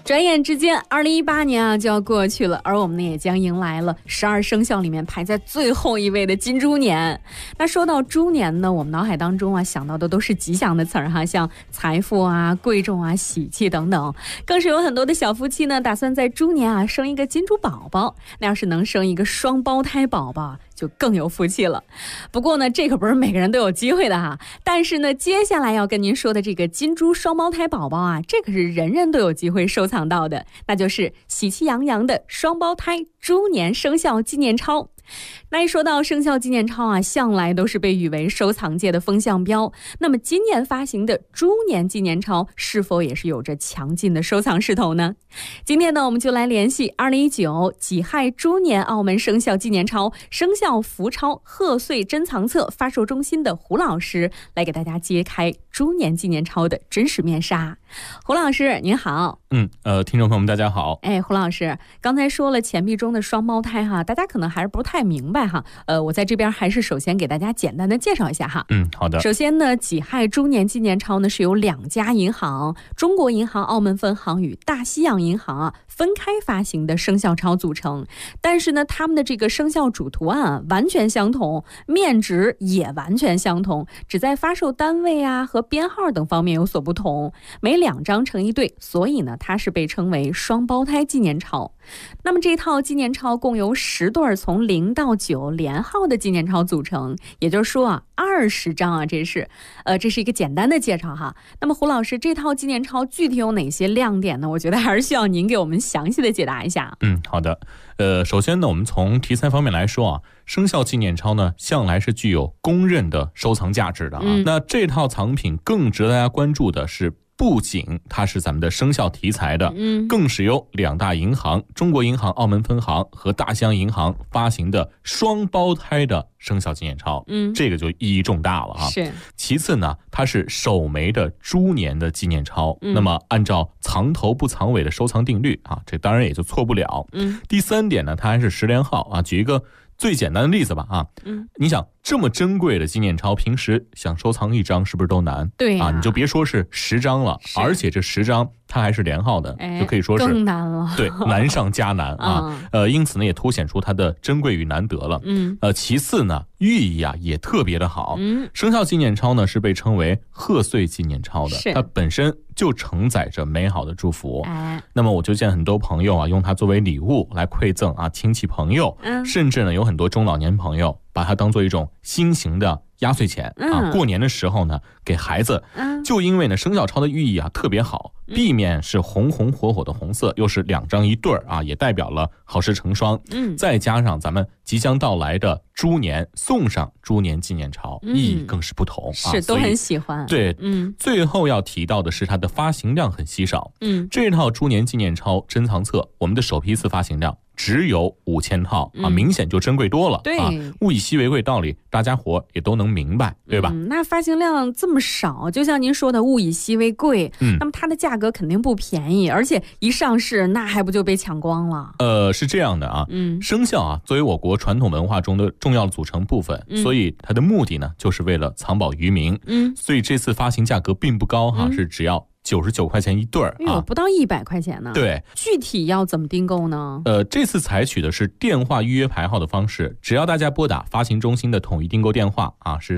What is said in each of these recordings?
转眼之间2018年啊就要过去了，而我们呢也将迎来了12生肖里面排在最后一位的金猪年。那说到猪年呢，我们脑海当中啊想到的都是吉祥的词儿哈，像财富啊、贵重啊、喜气等等，更是有很多的小夫妻呢打算在猪年啊生一个金猪宝宝。那要是能生一个双胞胎宝宝就更有福气了。不过呢，这可不是每个人都有机会的哈。但是呢，接下来要跟您说的这个金猪双胞胎宝宝啊，这可是人人都有机会收藏到的，那就是喜气洋洋的双胞胎猪年生肖纪念钞。那一说到生肖纪念钞啊，向来都是被誉为收藏界的风向标。那么今年发行的猪年纪念钞是否也是有着强劲的收藏势头呢？今天呢，我们就来联系2019己亥猪年澳门生肖纪念钞生肖福钞贺岁珍藏册发售中心的胡老师，来给大家揭开猪年纪念钞的真实面纱。胡老师您好。 听众朋友们大家好。 胡老师刚才说了钱币中的双胞胎哈，大家可能还是不太明白哈。我在这边还是首先给大家简单的介绍一下哈。 好的。 首先呢，己亥猪年纪念钞呢是由2家银行，中国银行澳门分行与大西洋银行啊分开发行的生肖钞组成。但是呢，他们的这个生肖主图案啊完全相同，面值也完全相同，只在发售单位啊和编号等方面有所不同。每2张成一对，所以呢它是被称为双胞胎纪念钞。那么这套纪念钞共由10对从0到9连号的纪念钞组成，也就是说啊20张啊，这是一个简单的介绍哈。那么胡老师，这套纪念钞具体有哪些亮点呢？我觉得还是需要您给我们详细的解答一下。 好的。首先呢，我们从题材方面来说啊，生肖纪念钞呢向来是具有公认的收藏价值的啊。那这套藏品更值得大家关注的是，不仅它是咱们的生肖题材的，更是由2大银行，中国银行澳门分行和大西洋银行发行的双胞胎的生肖纪念钞，这个就意义重大了啊。 是。 其次呢，它是首枚的猪年的纪念钞，那么按照藏头不藏尾的收藏定律啊，这当然也就错不了。第3点呢，它还是10连号啊。举一个最简单的例子吧啊，你想这么珍贵的纪念钞，平时想收藏1张是不是都难？ 对啊，你就别说是10张了，而且这10张它还是连号的，就可以说是更难了。 对，难上加难啊。因此呢，也凸显出它的珍贵与难得了。其次呢，寓意啊也特别的好。生肖纪念钞呢是被称为贺岁纪念钞的，它本身就承载着美好的祝福。那么我就见很多朋友啊用它作为礼物来馈赠啊亲戚朋友，甚至呢有很多中老年朋友把它当做一种新型的压岁钱啊，过年的时候呢给孩子。就因为呢生肖钞的寓意啊特别好，避免是红红火火的红色，又是2张一对啊，也代表了好事成双。再加上咱们即将到来的猪年，送上猪年纪念钞，意义更是不同啊， 是都很喜欢。 对，最后要提到的是它的发行量很稀少。这套猪年纪念钞珍藏册，我们的首批次发行量只有5000套啊，明显就珍贵多了。 对， 物以稀为贵道理大家伙也都能明白，对吧？ 那发行量这么少，就像您说的物以稀为贵，那么它的价格肯定不便宜，而且一上市那还不就被抢光了？ 是这样的啊，生肖啊作为我国传统文化中的重要组成部分，所以它的目的呢就是为了藏宝于民。所以这次发行价格并不高哈，是只要99块钱一对啊， 不到100块钱呢。 对， 具体要怎么订购呢？ 这次采取的是电话预约排号的方式，只要大家拨打发行中心的统一订购电话啊，是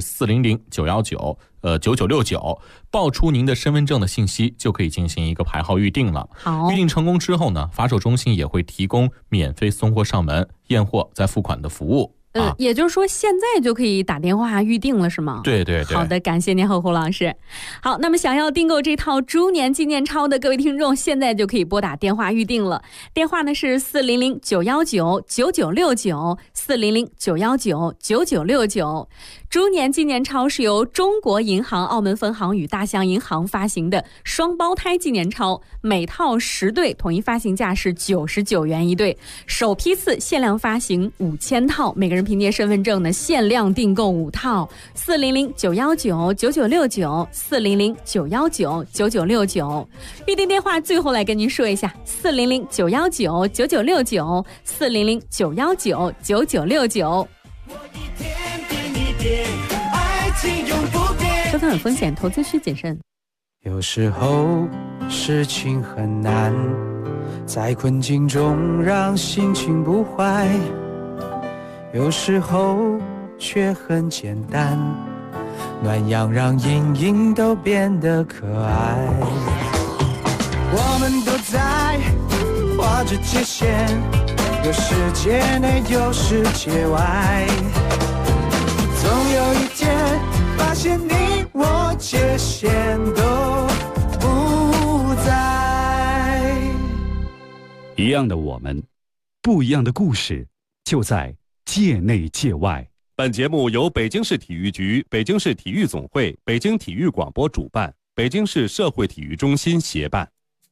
400-919-9969，报出您的身份证的信息，就可以进行一个排号预定了。 好， 预定成功之后呢，发售中心也会提供免费送货上门、验货再付款的服务。 也就是说现在就可以打电话预定了是吗？ 对对对。 好的，感谢您胡老师。好，那么想要订购这套猪年纪念钞的各位听众，现在就可以拨打电话预定了。电话呢是400-919-9969，400-919-9969。猪年纪念钞是由中国银行澳门分行与大西洋银行发行的双胞胎纪念钞，每套10对，统一发行价是99元一对，首批次限量发行5000套，每个人凭借身份证呢限量订购5套。400-919-9969，400-919-9969。预定电话最后来跟您说一下，400-919-9969，400-919-9969。收藏有风险，投资需谨慎。 有时候事情很难， 在困境中让心情不坏，有时候却很简单，暖阳让阴影都变得可爱。我们都在画着界限，有世界内有世界外，总有一天发现你我界限都不在。 一样的我们，不一样的故事，就在界内界外。 本节目由北京市体育局、北京市体育总会、北京体育广播主办，北京市社会体育中心协办。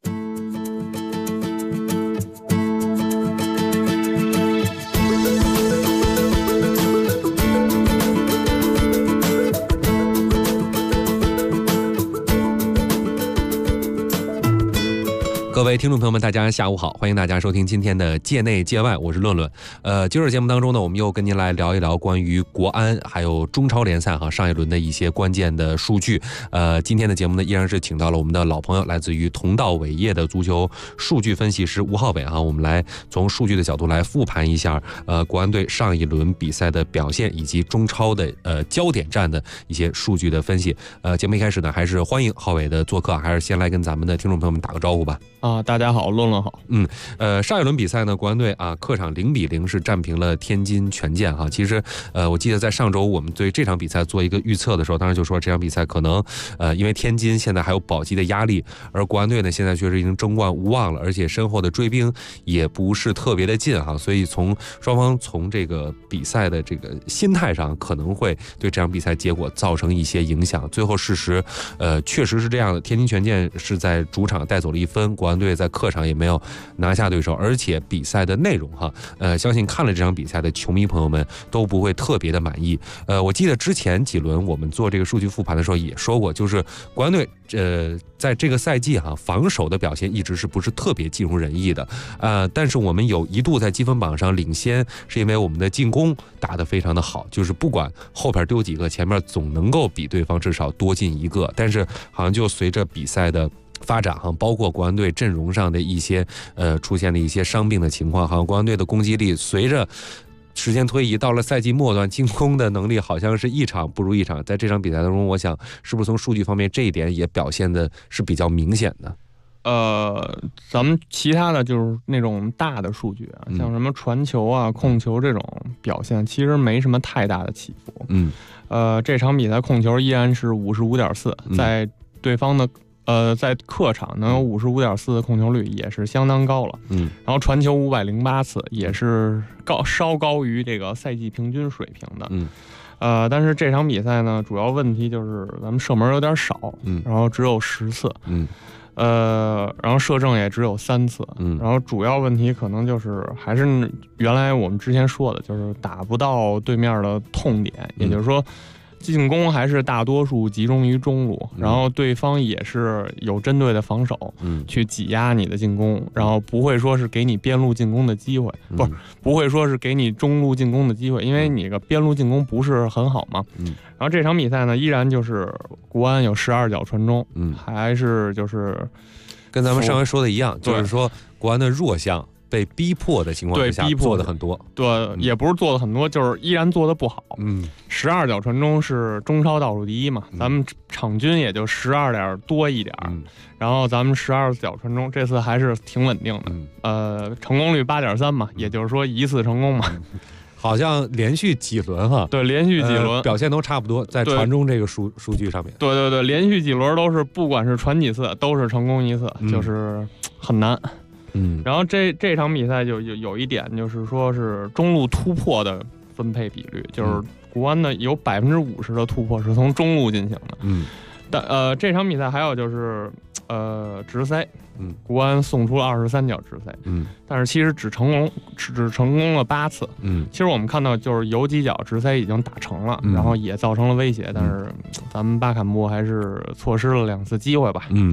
各位听众朋友们，大家下午好，欢迎大家收听今天的界内界外，我是论论。今儿节目当中呢，我们又跟您来聊一聊关于国安还有中超联赛上一轮的一些关键的数据。今天的节目呢，依然是请到了我们的老朋友，来自于同道伟业的足球数据分析师吴浩伟我们来从数据的角度来复盘一下国安队上一轮比赛的表现，以及中超的焦点战的一些数据的分析。节目一开始呢，还是欢迎浩伟的做客，还是先来跟咱们的听众朋友们打个招呼吧。 大家好，论论好。 上一轮比赛呢，国安队客场0-0是战平了天津权健其实我记得在上周我们对这场比赛做一个预测的时候，当时就说这场比赛可能因为天津现在还有保级的压力，而国安队呢现在确实已经争冠无望了，而且身后的追兵也不是特别的近所以双方从这个比赛的这个心态上可能会对这场比赛结果造成一些影响。最后事实确实是这样的，天津权健是在主场带走了1分，国安队在客场也没有拿下对手，而且比赛的内容相信看了这场比赛的球迷朋友们都不会特别的满意。我记得之前几轮我们做这个数据复盘的时候也说过，就是国安队在这个赛季防守的表现一直是不是特别尽如人意的但是我们有一度在积分榜上领先，是因为我们的进攻打得非常的好，就是不管后边丢几个，前面总能够比对方至少多进1个。但是好像就随着比赛的发展包括国安队阵容上的一些出现了一些伤病的情况，好像国安队的攻击力随着时间推移到了赛季末段，进攻的能力好像是一场不如一场。在这场比赛当中，我想是不是从数据方面这一点也表现的是比较明显的？ 咱们其他的就是那种大的数据像什么传球控球这种表现，其实没什么太大的起伏。这场比赛控球依然是55.4，在对方的在客场能有55.4的控球率也是相当高了。然后传球508次，也是稍高于这个赛季平均水平的。但是这场比赛呢，主要问题就是咱们射门有点少，然后只有10次。然后射正也只有3次。然后主要问题可能就是还是原来我们之前说的，就是打不到对面的痛点，也就是说进攻还是大多数集中于中路，然后对方也是有针对的防守去挤压你的进攻，然后不会说是给你边路进攻的机会，不会说是给你中路进攻的机会，因为你这个边路进攻不是很好嘛。然后这场比赛呢，依然就是国安有12脚传中，还是就是跟咱们上回说的一样，就是说国安的弱项被逼迫的情况之下做的很多， 也不是做的很多，就是依然做的不好。12脚传中是中超倒数第一嘛，咱们场均也就12点多一点，然后咱们12脚传中这次还是挺稳定的，成功率8.3嘛，也就是说1次成功嘛。 好像连续几轮对，连续几轮表现都差不多，在传中这个数据上面。 对，连续几轮都是不管是传几次都是成功1次，就是很难。然后这场比赛就有一点，就是说是中路突破的分配比率，就是国安的有50%的突破是从中路进行的。但这场比赛还有就是直塞，国安送出了23脚直塞，但是其实只成功了8次。其实我们看到就是有几脚直塞已经打成了，然后也造成了威胁，但是咱们巴坎布还是错失了2次机会吧。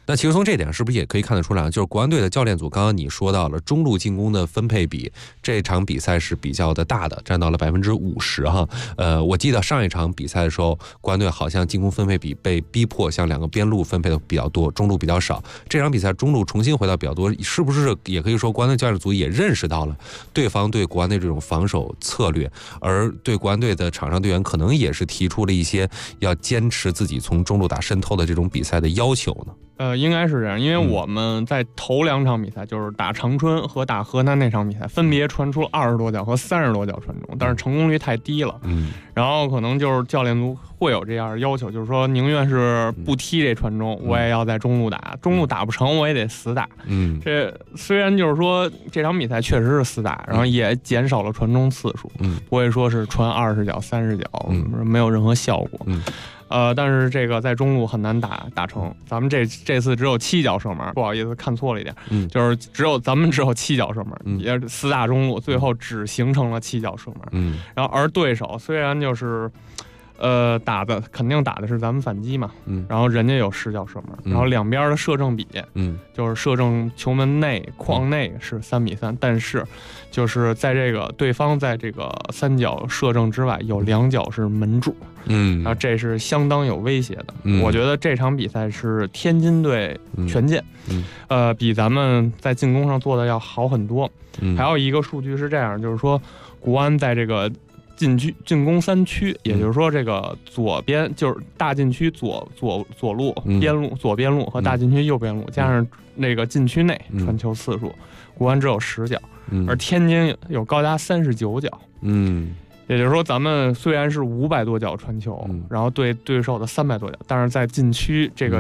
那其实从这点是不是也可以看得出来，就是国安队的教练组，刚刚你说到了中路进攻的分配比，这场比赛是比较的大的，占到了50%哈。我记得上一场比赛的时候，国安队好像进攻分配比被逼迫向2个边路分配的比较多，中路比较少。这场比赛中路重新回到比较多，是不是也可以说国安队教练组也认识到了对方对国安队这种防守策略，而对国安队的场上队员可能也是提出了一些要坚持自己从中路打渗透的这种比赛的要求呢？ 应该是这样，因为我们在头2场比赛，就是打长春和打河南那场比赛，分别传出了20多脚和30多脚传中，但是成功率太低了。然后可能就是教练组会有这样的要求，就是说宁愿是不踢这传中，我也要在中路打，中路打不成我也得死打。这虽然就是说这场比赛确实是死打，然后也减少了传中次数，不会说是传20脚、30脚，没有任何效果。但是这个在中路很难打成，咱们这次只有7脚射门，不好意思看错了一点，就是咱们只有7脚射门，也是4打中路，最后只形成了7脚射门。然后而对手虽然就是肯定打的是咱们反击嘛，然后人家有10脚射门，然后两边的射正比，就是射正球门内框内是3-3，但是就是在这个对方在这个3脚射正之外有2脚是门柱，然后这是相当有威胁的。我觉得这场比赛是天津队全健，比咱们在进攻上做的要好很多。还有一个数据是这样，就是说国安在这个进攻3区，也就是说这个左边就是大禁区左路边路左边路和大禁区右边路，加上那个禁区内传球次数，国安只有10脚，而天津有高达39脚。也就是说，咱们虽然是500多脚传球，然后对手的300多脚，但是在禁区这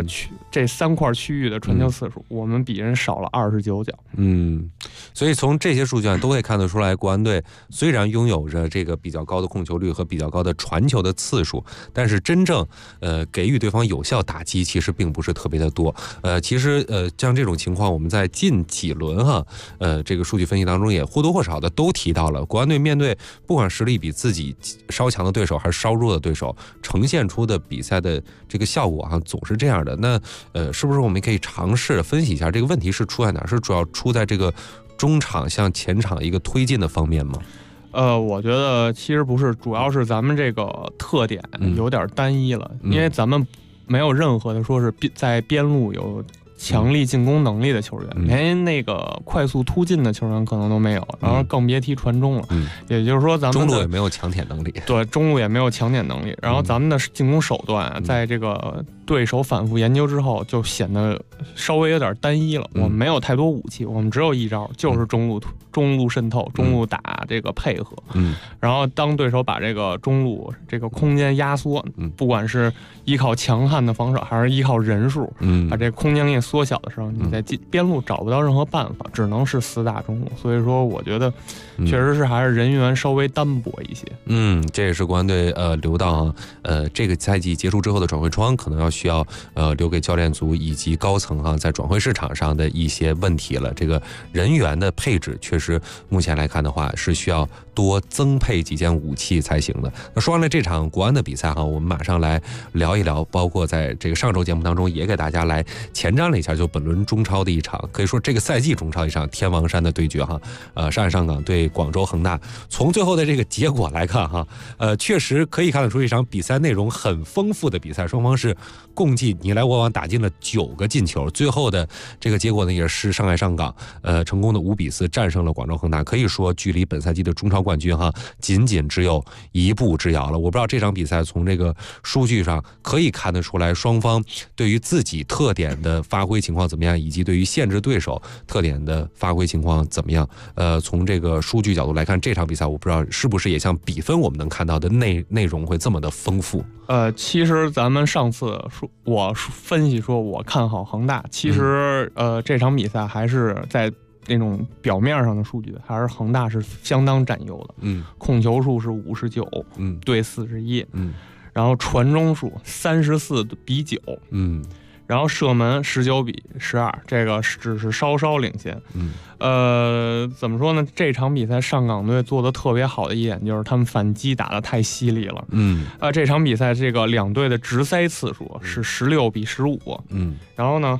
3块区域的传球次数，我们比人少了29脚。 所以从这些数据都可以看得出来，国安队虽然拥有着这个比较高的控球率和比较高的传球的次数，但是真正给予对方有效打击其实并不是特别的多。其实像这种情况，我们在近几轮这个数据分析当中也或多或少的都提到了，国安队面对不管实力比自己稍强的对手还是稍弱的对手，呈现出的比赛的这个效果总是这样的。那是不是我们可以尝试分析一下这个问题是出在哪？是主要出在这个中场向前场一个推进的方面吗？ 我觉得其实不是，主要是咱们这个特点有点单一了，因为咱们没有任何的说是在边路有强力进攻能力的球员，连那个快速突进的球员可能都没有，然后更别提传中了。也就是说，咱们中路也没有抢点能力。 对，中路也没有抢点能力。然后咱们的进攻手段，在这个对手反复研究之后，就显得稍微有点单一了。我们没有太多武器，我们只有一招，就是中路渗透，中路打这个配合。然后当对手把这个中路这个空间压缩，不管是依靠强悍的防守，还是依靠人数，把这个空间给缩小的时候，你在边路找不到任何办法，只能是死打中路。所以说，我觉得确实是还是人员稍微单薄一些。 这也是国安队留到这个赛季结束之后的转会窗，可能需要留给教练组以及高层在转会市场上的一些问题了。这个人员的配置确实目前来看的话是需要多增配几件武器才行的。那说完了这场国安的比赛我们马上来聊一聊，包括在这个上周节目当中也给大家来前瞻了一下，就本轮中超的一场，可以说这个赛季中超一场天王山的对决上海上港对广州恒大。从最后的这个结果来看确实可以看得出一场比赛内容很丰富的比赛，双方是共计你来我往打进了9个进球，最后的这个结果呢也是上海上港成功的5-4战胜了广州恒大，可以说距离本赛季的中超冠军仅仅只有一步之遥了。我不知道这场比赛从这个数据上可以看得出来，双方对于自己特点的发挥情况怎么样，以及对于限制对手特点的发挥情况怎么样。从这个数据角度来看，这场比赛我不知道是不是也像比分我们能看到的内容会这么的丰富。 其实咱们上次我分析说我看好恒大，其实这场比赛还是在那种表面上的数据，还是恒大是相当占优的。控球数是59，对41，然后传中数34-9，然后射门19-12，这个只是稍稍领先。怎么说呢？这场比赛上港队做的特别好的一点就是他们反击打得太犀利了。这场比赛这个两队的直塞次数是16-15。然后呢，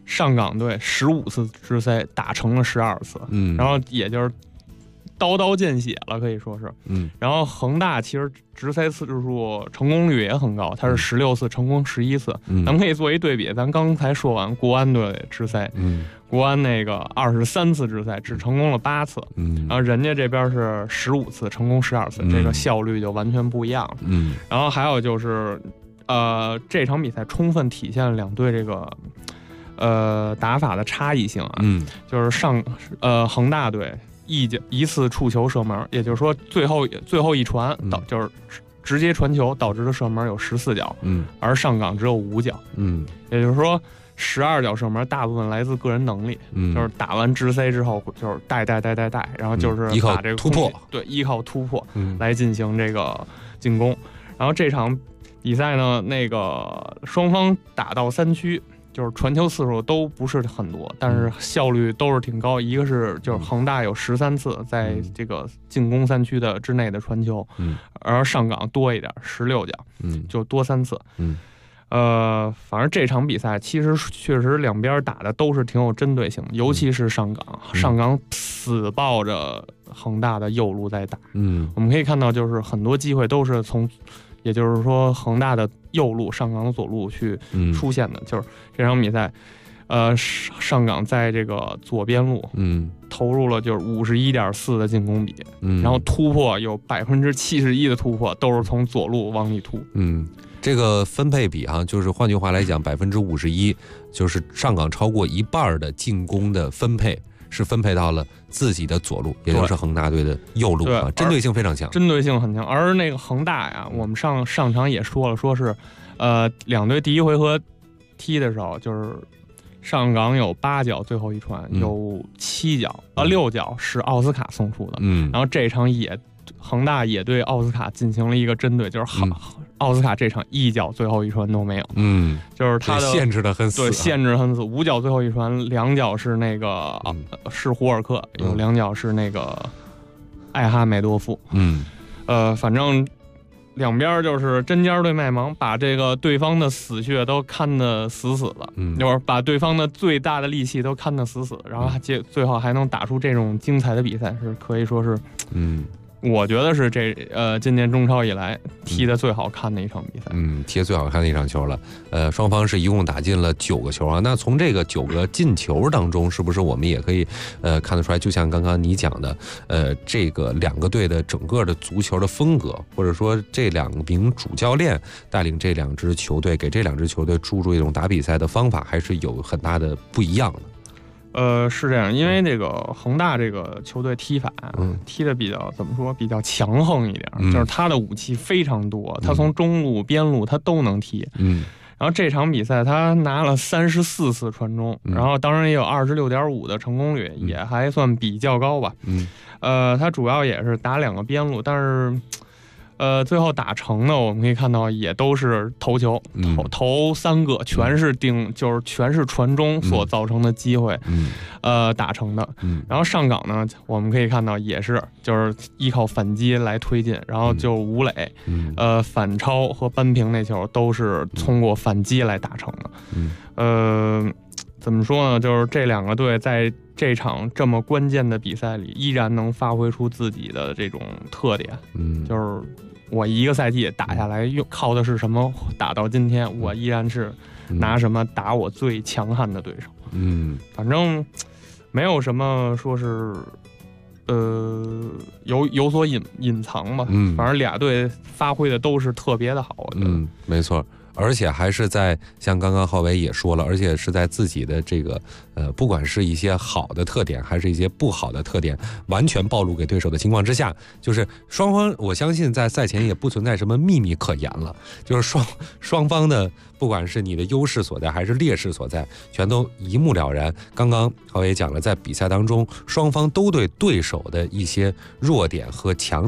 上港队15次直塞打成了12次，然后也就是刀刀见血了，可以说是，然后恒大其实直塞次数成功率也很高，它是16次成功11次，咱们可以做一对比，咱刚才说完国安队直塞，国安那个23次直塞只成功了8次，然后人家这边是15次成功12次，这个效率就完全不一样了，然后还有就是这场比赛充分体现了两队这个打法的差异性啊，就是恒大队一次触球射门，也就是说最后一传就是直接传球导致的射门有14脚，而上港只有5脚，也就是说12脚射门大部分来自个人能力，就是打完直塞之后就是带，然后就是把这个突破， 对，依靠突破来进行这个进攻。然后这场比赛呢，那个双方打到3区。就是传球次数都不是很多，但是效率都是挺高。一个是就是恒大有13次在这个进攻3区的之内的传球，而上港多一点16脚，就多3次。反正这场比赛其实确实两边打的都是挺有针对性的，尤其是上港死抱着恒大的右路在打。我们可以看到就是很多机会都是从。也就是说，恒大的右路，上港的左路去出现的，就是这场比赛，上港在这个左边路，投入了就是51.4%的进攻比，然后突破有71%的突破都是从左路往里突， 这个分配比啊，就是换句话来讲，51%，就是上港超过一半的进攻的分配。是分配到了自己的左路，也就是恒大队的右路啊，针对性非常强， 针对性很强。而那个恒大呀，我们上场也说了，说是，两队第一回合踢的时候，就是上港有8脚最后一传，有7脚6脚是奥斯卡送出的，然后这场恒大也对奥斯卡进行了一个针对，就是奥斯卡这场1脚最后一传都没有，就是他的限制的很死， 对，限制很死，5脚最后一传2脚是那个是胡尔克，有2脚是那个艾哈梅多夫，反正两边就是针尖对麦芒，把这个对方的死穴都看得死死的，就是把对方的最大的力气都看得死死的，然后最后还能打出这种精彩的比赛，是可以说是，我觉得是今年中超以来踢得最好看的一场比赛。 踢得最好看的一场球了。双方是一共打进了9个球啊。那从这个9个进球当中，是不是我们也可以看得出来？就像刚刚你讲的，这个两个队的整个的足球的风格，或者说这2名主教练带领这2支球队，给这2支球队注入一种打比赛的方法，还是有很大的不一样的。 是这样，因为这个恒大这个球队踢法，踢的比较怎么说，比较强横一点，就是他的武器非常多，他从中路、边路他都能踢。然后这场比赛他拿了34次传中，然后当然也有26.5%的成功率，也还算比较高吧。他主要也是打2个边路，但是。最后打成的我们可以看到也都是头球，投3个全是就是全是传中所造成的机会，打成的。然后上港呢，我们可以看到也是就是依靠反击来推进，然后就吴磊，反超和扳平那球都是通过反击来打成的。怎么说呢？就是这2个队在这场这么关键的比赛里，依然能发挥出自己的这种特点。就是我一个赛季打下来，靠的是什么？打到今天，我依然是拿什么打我最强悍的对手。反正没有什么说是有所隐藏吧。反正俩队发挥的都是特别的好。 没错。而且还是在像刚刚浩伟也说了，而且是在自己的这个不管是一些好的特点，还是一些不好的特点，完全暴露给对手的情况之下，就是双方我相信在赛前也不存在什么秘密可言了，就是双方的不管是你的优势所在还是劣势所在，全都一目了然。刚刚浩伟也讲了，在比赛当中，双方都对对手的一些弱点和强点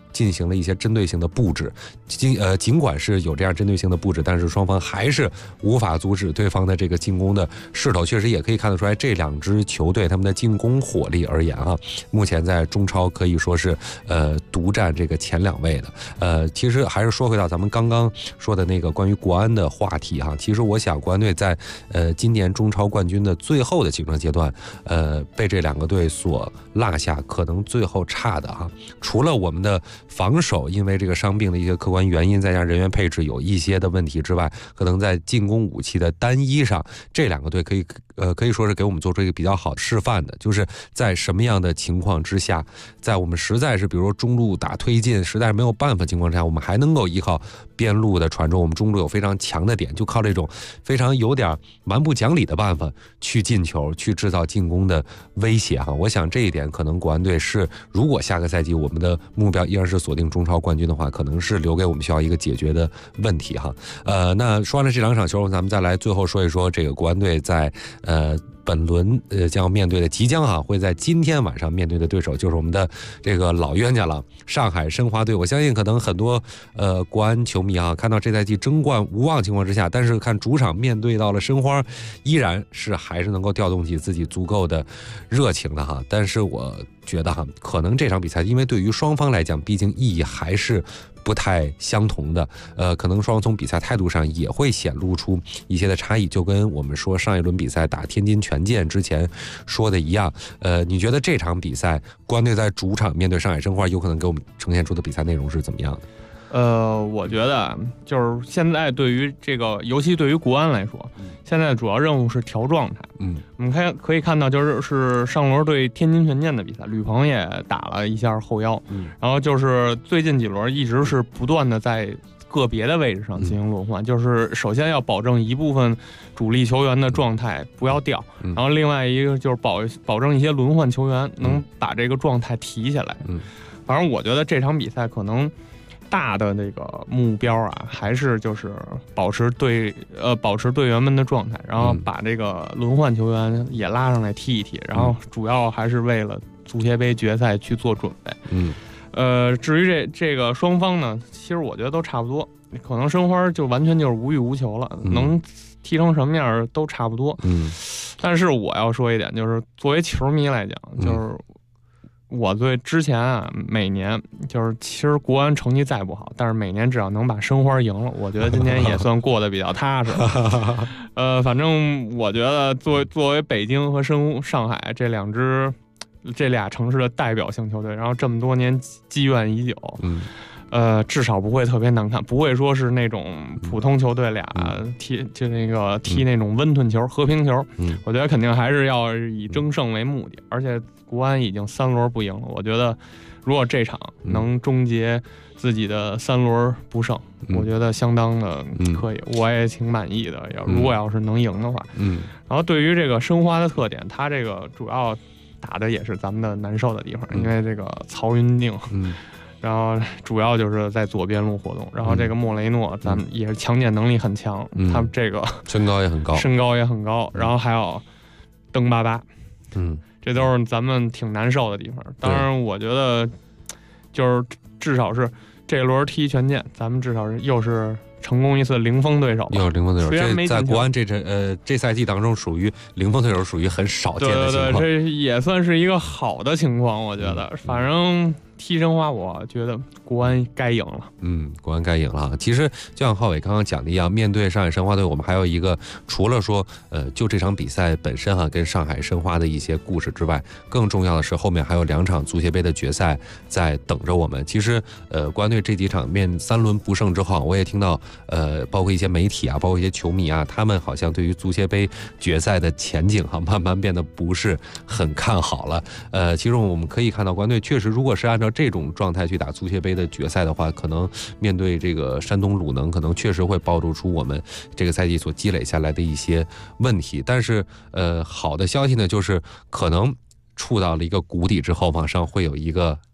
进行了一些针对性的布置。尽管是有这样针对性的布置，但是双方还是无法阻止对方的这个进攻的势头。确实也可以看得出来，这2支球队他们的进攻火力而言目前在中超可以说是独占这个前2位的。其实还是说回到咱们刚刚说的那个关于国安的话题其实我想国安队在今年中超冠军的最后的竞争阶段，被这2个队所落下，可能最后差的除了我们的防守因为这个伤病的一些客观原因，再加上人员配置有一些的问题之外，可能在进攻武器的单一上，这2个队可以说是给我们做出一个比较好的示范的，就是在什么样的情况之下，在我们实在是比如说中路打推进实在是没有办法情况之下，我们还能够依靠边路的传中，我们中路有非常强的点，就靠这种非常有点蛮不讲理的办法去进球，去制造进攻的威胁我想这一点可能国安队是，如果下个赛季我们的目标依然是锁定中超冠军的话，可能是留给我们需要一个解决的问题那说完了这2场球，咱们再来最后说一说这个国安队在本轮将要面对的即将会在今天晚上面对的对手，就是我们的这个老冤家了，上海申花队。我相信可能很多国安球迷看到这赛季争冠无望情况之下，但是看主场面对到了申花，依然是还是能够调动起自己足够的热情的但是我觉得可能这场比赛因为对于双方来讲，毕竟意义还是不太相同的，可能双方从比赛态度上也会显露出一些的差异，就跟我们说上一轮比赛打天津权健之前说的一样。你觉得这场比赛国安队在主场面对上海申花，有可能给我们呈现出的比赛内容是怎么样的？ 我觉得就是现在对于这个，尤其对于国安来说，现在的主要任务是调状态。我们可以看到，就是上轮对天津权健的比赛，吕鹏也打了一下后腰，然后就是最近几轮一直是不断的在个别的位置上进行轮换，就是首先要保证一部分主力球员的状态不要掉，然后另外一个就是保证一些轮换球员能把这个状态提起来。反正我觉得这场比赛可能大的那个目标还是就是保持队员们的状态，然后把这个轮换球员也拉上来踢一踢，然后主要还是为了足协杯决赛去做准备。至于这个双方呢，其实我觉得都差不多，可能申花就完全就是无欲无求了，能踢成什么样都差不多。但是我要说一点，就是作为球迷来讲，就是我对之前每年就是其实国安成绩再不好，但是每年只要能把申花赢了，我觉得今年也算过得比较踏实。反正我觉得作为北京和上海这俩城市的代表性球队，然后这么多年积怨已久，至少不会特别难看，不会说是那种普通球队俩踢那种温吞球、和平球。我觉得肯定还是要以争胜为目的，而且国安已经3轮不赢了，我觉得如果这场能终结自己的3轮不胜，我觉得相当的可以，我也挺满意的。如果要是能赢的话，然后对于这个申花的特点，它这个主要打的也是咱们的难受的地方，因为这个曹云定，然后主要就是在左边路活动，然后这个莫雷诺咱们也是强健能力很强，他们这个身高也很高， 然后还有登巴巴，这都是咱们挺难受的地方。当然我觉得就是至少是这轮踢权健，咱们至少是又是成功一次零封对手， 又是零封对手，这在国安这赛季当中属于零封对手，属于很少见的情况。 对，这也算是一个好的情况，我觉得。反正踢申花，我觉得国安该赢了。 国安该赢了。其实就像浩伟刚刚讲的一样，面对上海申花队，我们还有一个除了说就这场比赛本身跟上海申花的一些故事之外，更重要的是后面还有2场足协杯的决赛在等着我们。其实国安队这几场面3轮不胜之后，我也听到包括一些媒体包括一些球迷他们好像对于足协杯决赛的前景慢慢变得不是很看好了。其实我们可以看到国安队确实如果是按照这种状态去打足协杯的决赛的话，可能面对这个山东鲁能，可能确实会暴露出我们这个赛季所积累下来的一些问题。但是好的消息呢，就是可能触到了一个谷底之后，往上会有一个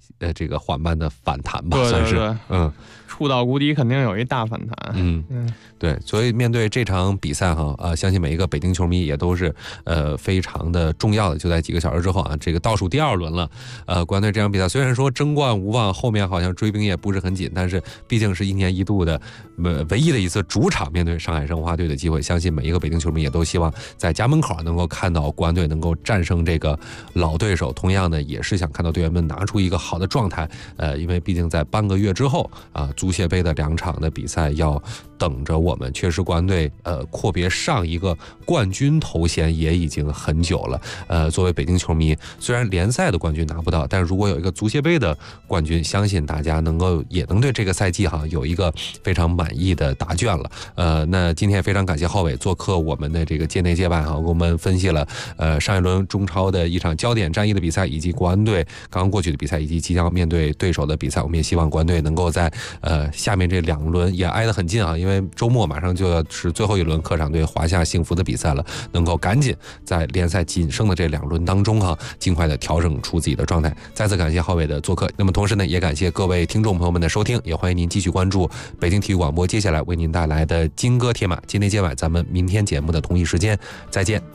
这个缓慢的反弹吧，算是触到谷底肯定有一大反弹。 对，所以面对这场比赛哈，相信每一个北京球迷也都是非常的重要的。就在几个小时之后啊，这个倒数第2轮了。国安队这场比赛虽然说争冠无望，后面好像追兵也不是很紧，但是毕竟是1年1度的唯一的一次主场面对上海申花队的机会，相信每一个北京球迷也都希望在家门口能够看到国安队能够战胜这个老对手。同样的，也是想看到队员们拿出一个好的状态。因为毕竟在半个月之后啊，足协杯的2场的比赛要等着我们。确实，国安队阔别上一个冠军头衔也已经很久了。作为北京球迷，虽然联赛的冠军拿不到，但是如果有一个足协杯的冠军，相信大家也能对这个赛季有一个非常满意的答卷了。那今天也非常感谢浩伟做客我们的这个界内界外给我们分析了上一轮中超的一场焦点战役的比赛，以及国安队刚刚过去的比赛，以及即将面对对手的比赛。我们也希望国安队能够在下面这2轮也挨得很近啊，因为周末马上就要是最后一轮客场对华夏幸福的比赛了，能够赶紧在联赛仅剩的这2轮当中尽快的调整出自己的状态。再次感谢浩伟的做客，那么同时呢，也感谢各位听众朋友们的收听，也欢迎您继续关注北京体育广播接下来为您带来的金戈铁马界内界外，咱们明天节目的同一时间再见。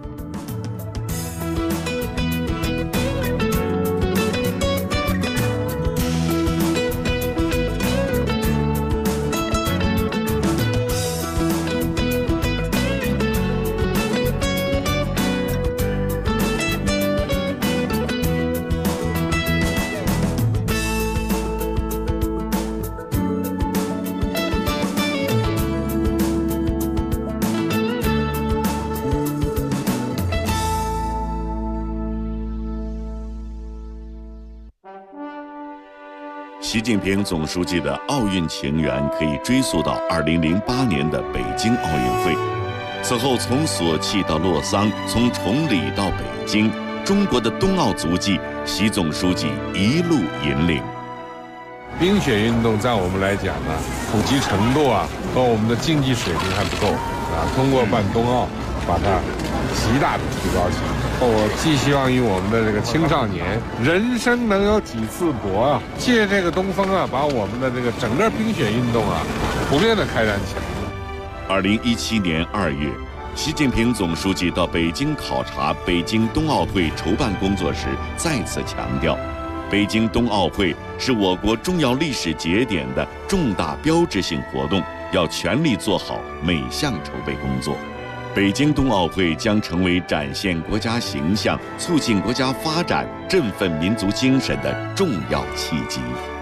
习近平总书记的奥运情缘可以追溯到2008年的北京奥运会。此后，从索契到洛桑，从崇礼到北京，中国的冬奥足迹，习总书记一路引领。 冰雪运动在我们来讲呢，普及程度和我们的竞技水平还不够通过办冬奥，把它极大的提高起来。我寄希望于我们的这个青少年，人生能有几次搏借这个东风把我们的这个整个冰雪运动普遍的开展起来。 2017年2月，习近平总书记到北京考察北京冬奥会筹办工作时，再次强调，北京冬奥会是我国重要历史节点的重大标志性活动，要全力做好每项筹备工作。北京冬奥会将成为展现国家形象、促进国家发展、振奋民族精神的重要契机。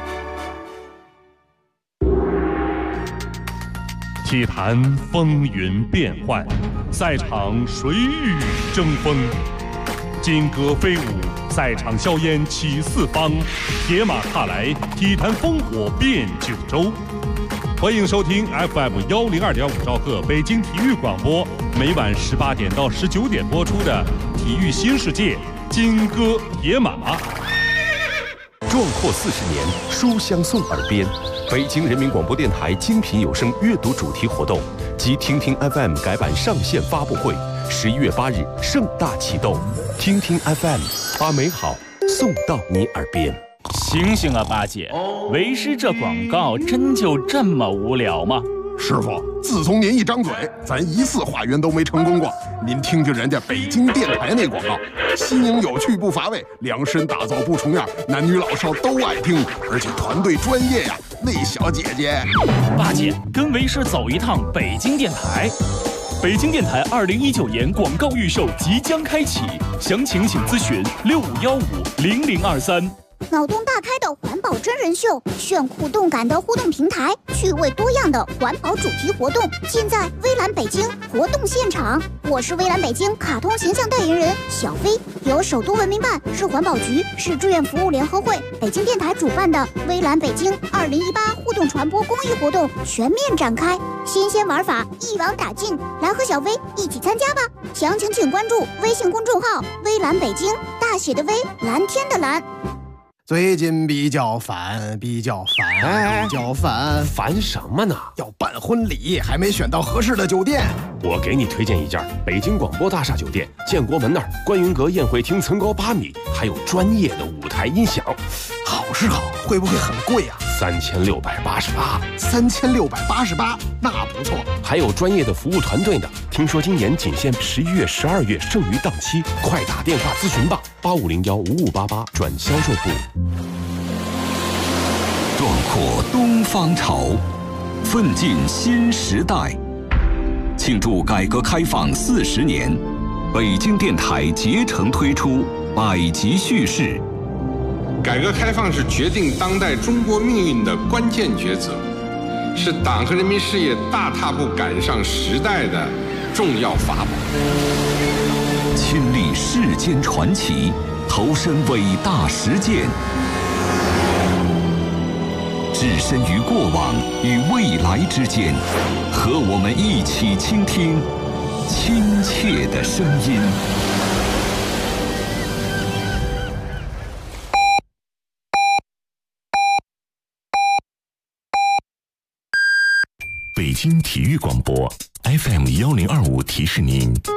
体坛风云变幻，赛场谁与争锋？金戈飞舞，赛场硝烟起四方，铁马踏来，体坛烽火遍九州。欢迎收听 FM102.5兆赫北京体育广播，每晚18点到19点播出的《体育新世界》金戈铁马。 壮阔40年，书香送耳边。北京人民广播电台精品有声阅读主题活动及听听 FM 改版上线发布会，11月8日盛大启动。听听 FM， 把美好送到你耳边。 醒醒啊，八姐！为师这广告真就这么无聊吗？ 师傅，自从您一张嘴，咱一次化缘都没成功过。您听听人家北京电台那广告，新颖有趣不乏味，量身打造不重样，男女老少都爱听，而且团队专业呀。那小姐姐， 八姐跟为师走一趟北京电台。北京电台2019年广告预售即将开启，详情请咨询65150023。 脑洞大开的环保真人秀，炫酷动感的互动平台，趣味多样的环保主题活动，尽在微蓝北京活动现场。我是微蓝北京卡通形象代言人小飞，由首都文明办、市环保局、市志愿服务联合会、北京电台主办的微蓝北京2018互动传播公益活动全面展开，新鲜玩法一网打尽，来和小飞一起参加吧！详情请关注微信公众号微蓝北京，大写的微，蓝天的蓝。 最近比较烦， 烦什么呢？ 要办婚礼，还没选到合适的酒店。 我给你推荐一家北京广播大厦酒店，建国门那儿观云阁宴会厅层高8米，还有专业的舞台音响。 好是好，会不会很贵啊？3688，3688，那不错。 还有专业的服务团队呢。听说今年仅限11月、12月剩余档期，快打电话咨询吧，85015588转销售部。 壮阔东方潮，奋进新时代。庆祝改革开放40年，北京电台竭诚推出百集叙事。 改革开放是决定当代中国命运的关键抉择，是党和人民事业大踏步赶上时代的重要法宝。 亲历世间传奇，投身伟大实践，置身于过往与未来之间，和我们一起倾听亲切的声音。 北京体育广播 FM1025提示您，